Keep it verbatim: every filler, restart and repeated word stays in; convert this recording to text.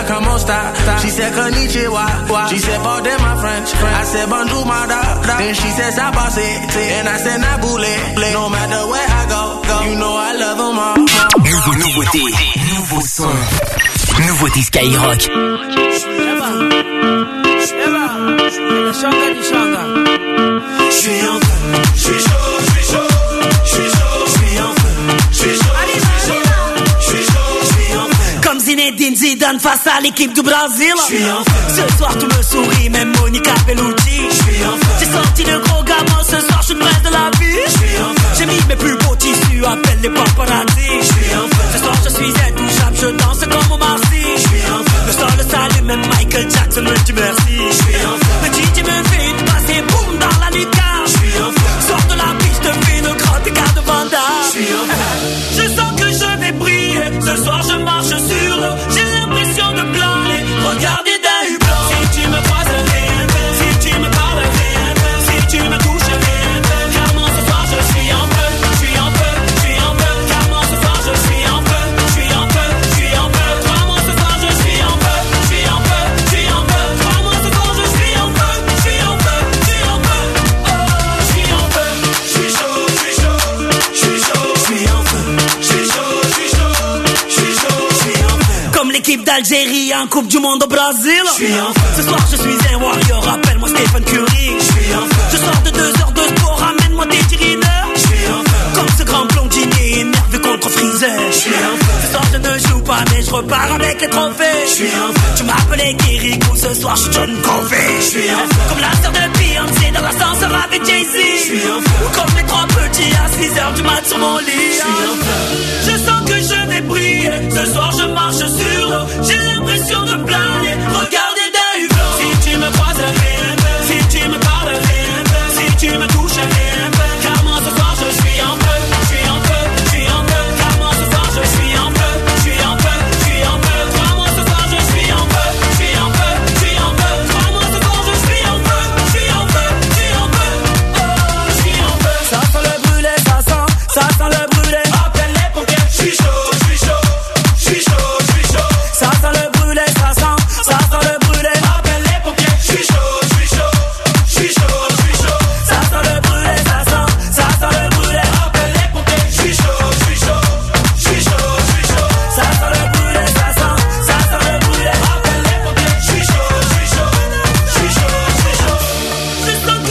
come on, stop. She said, konnichiwa. She said, pardon my French. I said, bonjour, my dog. Then she said, sabase. And I said, naboule. No matter where I go, go. You know I love them all. Nouveau, nouveauté, nouveau son. Nouveauté Skyrock. Je suis en feu, je suis chaud, je suis chaud, je suis chaud, je suis en feu, je suis chaud, je suis chaud, je suis chaud, je suis en feu. Comme Zinedine Zidane face à l'équipe du Brésil. Je suis en feu. Ce soir tu me souris, même Monica Bellucci. Je suis en feu. J'ai sorti le gros gamin, ce soir je suis le prince de la vie. Je suis en feu. J'ai mis mes plus beaux tissus, appelle les paparazzi. Je suis en feu. Ce soir je suis intouchable, je danse comme Omar Sy. Je suis en feu. Le sol le salue, même Michael Jackson me dit merci. Je suis en feu. Le D J me fait une passe et boum dans la lucarne. Je suis en feu. Sors de la piste, te fais une grande écart de Vanda. Je suis en feu. Je sens que je vais briller. Ce soir je marche sur l'eau. J'ai l'impression de planer. Regardez d'un hublot. Si tu me croises, rien de. Si tu me parles, rien de. Si tu me touches, rien de. Car moi ce soir je suis en feu. Je suis en feu, je suis en feu. Car moi ce soir je suis en feu. Je suis en feu, je suis en feu. Car moi ce soir je suis en feu. Je suis en feu, je suis en feu. Car moi ce soir je suis en feu. Je suis en feu, je suis en feu. Oh, je suis en feu. Je suis chaud, je suis chaud, je suis chaud, je suis en feu. Je suis chaud, je suis chaud, je suis chaud, je suis en feu. Comme l'équipe d'Algérie en Coupe du Monde au Brésil. Je suis en feu. Ce soir je suis un warrior, appelle-moi Stephen Curry. Je suis en feu. Je sors de deux heures de sport, ramène-moi des tireurs. Je suis en feu. Comme ce grand blondinier énervé contre Freezer. Je suis en feu. Ce soir je ne joue pas mais je repars avec les trophées. Je suis en feu. Tu m'appelais Kirikou, ce soir je suis John Covey. Je suis en feu. Comme la sœur de Beyoncé dans l'ascenseur avec Jay-Z. Je suis en feu. Ou comme les trois petits à six heures du mat sur mon lit. Je suis en feu. Je sens que je vais briller. Ce soir je marche